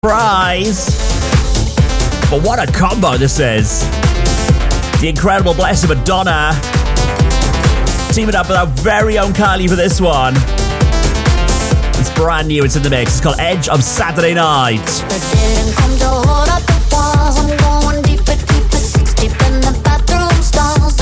Surprise! But what a combo this is. The incredible Blessed Madonna teaming up with our very own Kylie for this one. It's brand new, it's in the mix. It's called Edge of Saturday Night. I'm going deeper, 6 deep in the bathroom stalls.